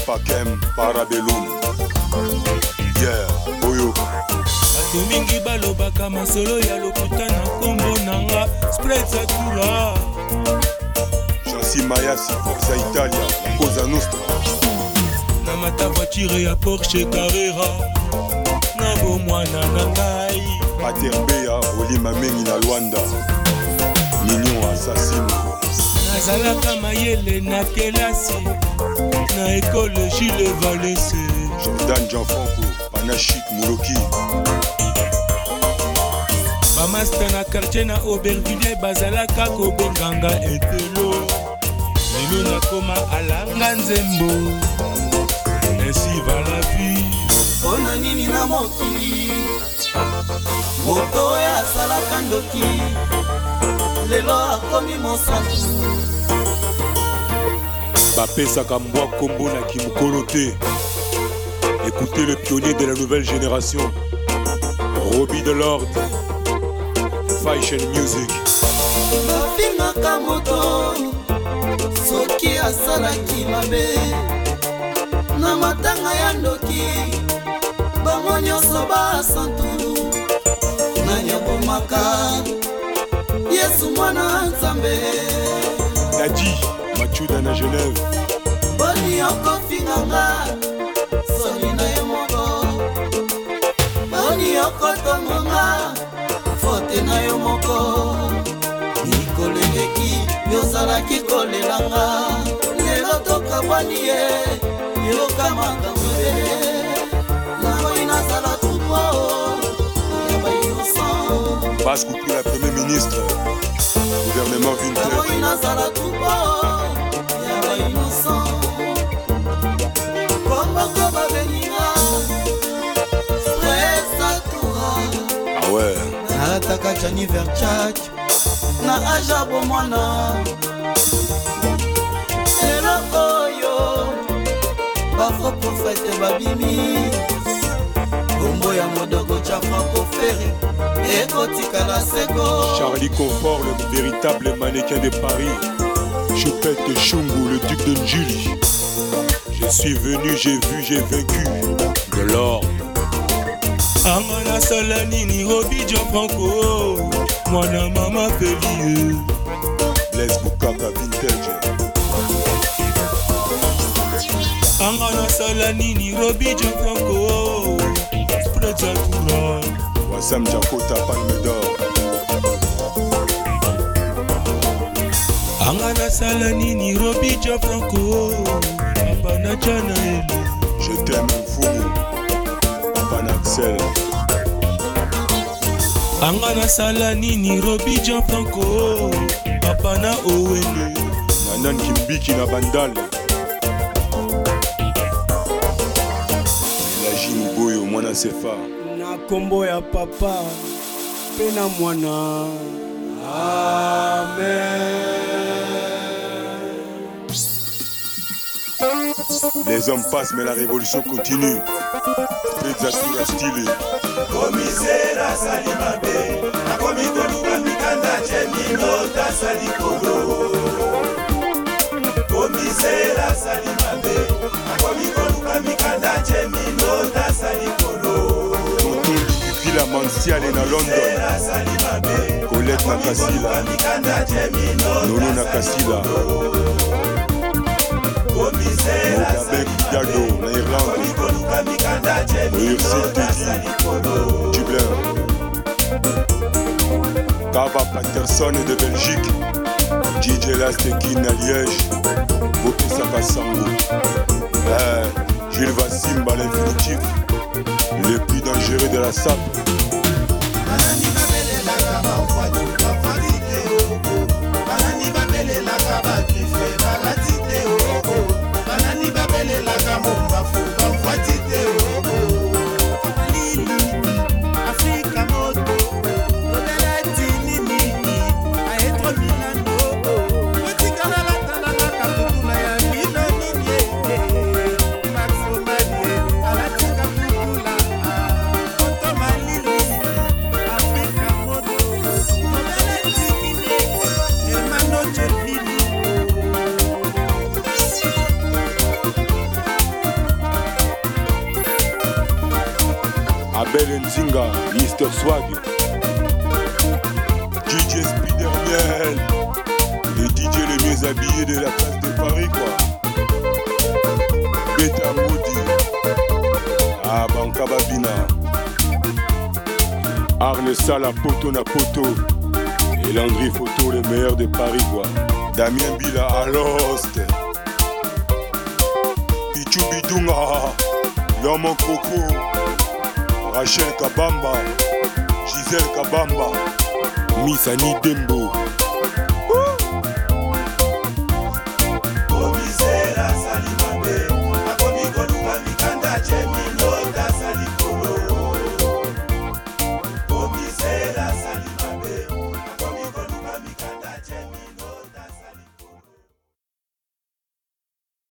Pakem Parabellum. Yeah, Oyo. Bato mingi balobaka masolo ya lokuta na kombo nanga Spread Satura. Jansi Mayasi, Forza Italia, Cosa Nostra. Na mata voiture ya Porsche Carrera. Na bo mwana na ngai. Pater Bea, Olima Mengi na Luanda. Mignon assassine. Nazalaka mayele na kelasi. Na ekole Gilles Valese. Jordan Gianfranco, Panachik Mouloki. Bamasta na quartier na Aubervilliers bazalaka kobenganga etelo. Lelo nakoma alanga nzembo. Ainsi va la vie. Ona nini na mokili moto ya salaka ndoki lelo akomi mosantu. Bapesaka mbwa kombo na kimokolo te. Écoutez le pionnier de la nouvelle génération, Roby Delord, Fashion Music. Bapingaka moto soki asalaki mabe na matanga ya ndoki bango nyonso basantu na nyabomaka Yesu mwana Nzambe. Dadi, Machuda na Genève. Boni okofinganga soni na ye moko. Boni okotongonga fote na yo moko. Nikoleleki yozalaki kolelanga lelo tokabwani ye yoka makambo ebele nango inazala tupo ya bainosan. Basse couple la Premier ministre, gouvernement nango Vintage. inazala tupo ya bainosan. Komboko babeninga Spread Satura. Ah ouais. Nataka Gianni Versace na ajabo mwana lelo oyo bafo profete babimi kombo ya modogo cha Franco Ferré ekotikala seko. Charlie Confort, le véritable mannequin de Paris. Choupette Chungu, le duc de Njili. Je suis venu, j'ai vu, j'ai vaincu. De l'or. Angana Solanini, Roby Gianfranco. Mwana mama Pelie. Les Bukaka Vintage. Angana Solanini, Roby Gianfranco. Spread Satura. Wassam Jakota, Palme d'Or. Angana Solanini, Roby Gianfranco. Apana Janael. Je t'aime, Fumu. Papa Naxel. Angana Solanini, Roby Gianfranco. Apana Owele. Nanan Kimbiki na Bandal. Elagine Boyo, Mwana Sefa. Na kombo ya papa pe na mwana. Amen. Les hommes passent mais la révolution continue. Exactement stylé. Komisera salimabe akomikoluka mikanda chemino tasalikolo. Komisera salimabe akomikoluka mikanda chemino tasalikolo. Tonton Lukiki la Mansiale na London. Colette Nakasila. Nono Nakasila. Mogabe Kidado na Irlande. Oursi Teddy Dublin. Kava Patterson de Belgique. DJ Lastekin à Liège. Bopisa Kassango. Jules Vassimba l'infinitif. Le plus dangereux de la SAP. Michael Nzinga, Mr. Swag, DJ Spidermiel, les DJ les mieux habillés de la place de Paris quoi. Beta Moudi, ah Banka Babina, Arne Sala Poto na Poto, et Landry Photo les meilleurs de Paris quoi. Damien Bila à l'Ost, Pichu Bidunga, Yomo Koko, Rachel Kabamba, Gisèle Kabamba, Miss Annie Dembo.